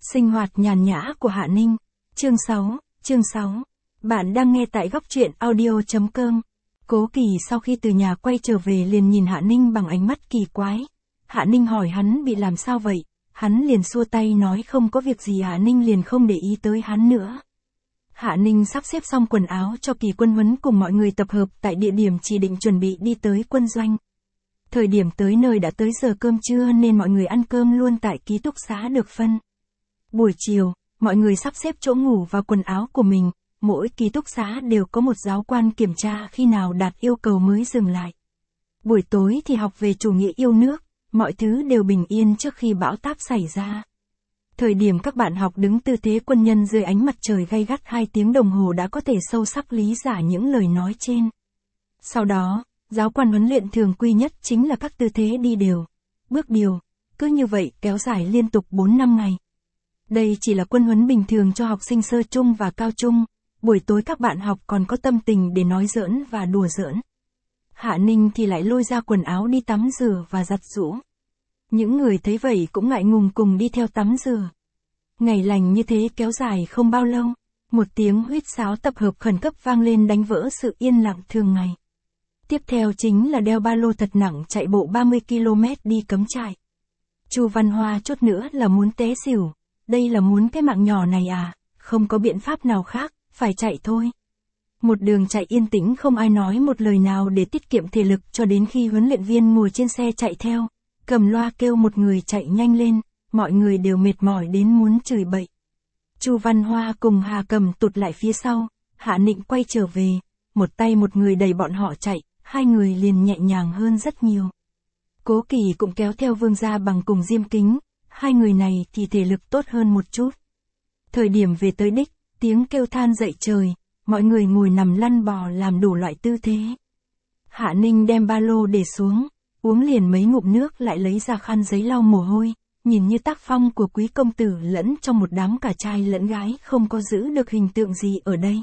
Sinh hoạt nhàn nhã của Hạ Ninh. Chương 6. Bạn đang nghe tại góc truyện audio.com. Cố Kỳ sau khi từ nhà quay trở về liền nhìn Hạ Ninh bằng ánh mắt kỳ quái. Hạ Ninh hỏi hắn bị làm sao vậy, hắn liền xua tay nói không có việc gì. Hạ Ninh liền không để ý tới hắn nữa. Hạ Ninh sắp xếp xong quần áo cho kỳ quân huấn cùng mọi người tập hợp tại địa điểm chỉ định chuẩn bị đi tới quân doanh. Thời điểm tới nơi đã tới giờ cơm trưa nên mọi người ăn cơm luôn tại ký túc xá được phân. Buổi chiều, mọi người sắp xếp chỗ ngủ và quần áo của mình, mỗi ký túc xá đều có một giáo quan kiểm tra khi nào đạt yêu cầu mới dừng lại. Buổi tối thì học về chủ nghĩa yêu nước, mọi thứ đều bình yên trước khi bão táp xảy ra. Thời điểm các bạn học đứng tư thế quân nhân dưới ánh mặt trời gay gắt 2 tiếng đồng hồ đã có thể sâu sắc lý giải những lời nói trên. Sau đó, giáo quan huấn luyện thường quy nhất chính là các tư thế đi đều, bước điều, cứ như vậy kéo dài liên tục 4-5 ngày. Đây chỉ là quân huấn bình thường cho học sinh sơ trung và cao trung, buổi tối các bạn học còn có tâm tình để nói giỡn và đùa giỡn. Hạ Ninh thì lại lôi ra quần áo đi tắm rửa và giặt giũ. Những người thấy vậy cũng ngại ngùng cùng đi theo tắm rửa. Ngày lành như thế kéo dài không bao lâu, một tiếng huýt sáo tập hợp khẩn cấp vang lên đánh vỡ sự yên lặng thường ngày. Tiếp theo chính là đeo ba lô thật nặng chạy bộ 30 km đi cắm trại. Chu Văn Hoa chốt nữa là muốn té xỉu, đây là muốn cái mạng nhỏ này à, không có biện pháp nào khác, phải chạy thôi. Một đường chạy yên tĩnh không ai nói một lời nào để tiết kiệm thể lực cho đến khi huấn luyện viên ngồi trên xe chạy theo, cầm loa kêu một người chạy nhanh lên, mọi người đều mệt mỏi đến muốn chửi bậy. Chu Văn Hoa cùng Hà Cầm tụt lại phía sau, Hạ Ninh quay trở về, một tay một người đẩy bọn họ chạy, hai người liền nhẹ nhàng hơn rất nhiều. Cố Kỳ cũng kéo theo Vương Gia Bằng cùng Diêm Kính, hai người này thì thể lực tốt hơn một chút. Thời điểm về tới đích, tiếng kêu than dậy trời, mọi người ngồi nằm lăn bò làm đủ loại tư thế. Hạ Ninh đem ba lô để xuống, uống liền mấy ngụm nước lại lấy ra khăn giấy lau mồ hôi, nhìn như tác phong của quý công tử lẫn trong một đám cả trai lẫn gái không có giữ được hình tượng gì ở đây.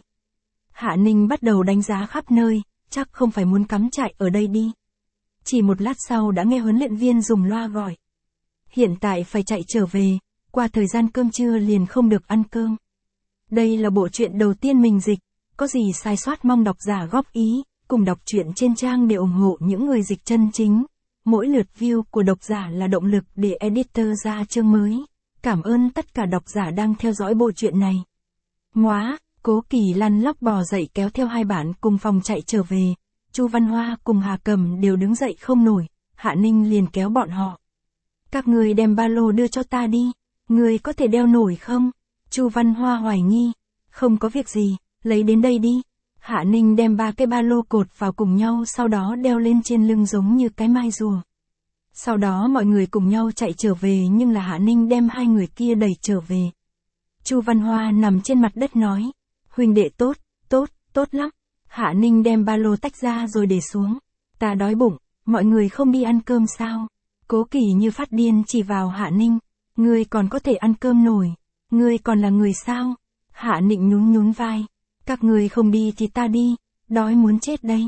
Hạ Ninh bắt đầu đánh giá khắp nơi, chắc không phải muốn cắm trại ở đây đi. Chỉ một lát sau đã nghe huấn luyện viên dùng loa gọi. Hiện tại phải chạy trở về, qua thời gian cơm trưa liền không được ăn cơm. Đây là bộ truyện đầu tiên mình dịch, có gì sai sót mong độc giả góp ý, cùng đọc truyện trên trang để ủng hộ những người dịch chân chính. Mỗi lượt view của độc giả là động lực để editor ra chương mới. Cảm ơn tất cả độc giả đang theo dõi bộ truyện này. Móa, Cố Kỳ lăn lóc bò dậy kéo theo hai bạn cùng phòng chạy trở về. Chu Văn Hoa cùng Hà Cầm đều đứng dậy không nổi, Hạ Ninh liền kéo bọn họ. Các người đem ba lô đưa cho ta đi, người có thể đeo nổi không? Chu Văn Hoa hoài nghi, không có việc gì, lấy đến đây đi. Hạ Ninh đem 3 cái ba lô cột vào cùng nhau sau đó đeo lên trên lưng giống như cái mai rùa. Sau đó mọi người cùng nhau chạy trở về nhưng là Hạ Ninh đem hai người kia đẩy trở về. Chu Văn Hoa nằm trên mặt đất nói, huynh đệ tốt lắm. Hạ Ninh đem ba lô tách ra rồi để xuống. Ta đói bụng, mọi người không đi ăn cơm sao? Cố Kỳ như phát điên chỉ vào Hạ Ninh, ngươi còn có thể ăn cơm nổi, ngươi còn là người sao? Hạ Ninh nhún vai, các ngươi không đi thì ta đi, đói muốn chết đây.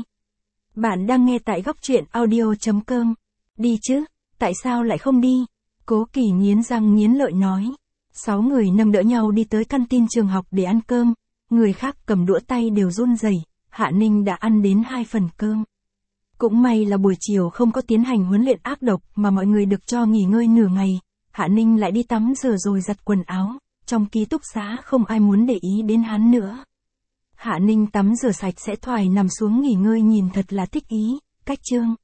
Bạn đang nghe tại góc truyện audio.com. Đi chứ, tại sao lại không đi? Cố Kỳ nghiến răng nghiến lợi nói. 6 người nâng đỡ nhau đi tới căn tin trường học để ăn cơm, người khác cầm đũa tay đều run rẩy. Hạ Ninh đã ăn đến 2 phần cơm. Cũng may là buổi chiều không có tiến hành huấn luyện ác độc mà mọi người được cho nghỉ ngơi nửa ngày. Hạ Ninh lại đi tắm rửa rồi giặt quần áo, trong ký túc xá không ai muốn để ý đến hắn nữa. Hạ Ninh tắm rửa sạch sẽ thoải nằm xuống nghỉ ngơi nhìn thật là thích ý, cách chương.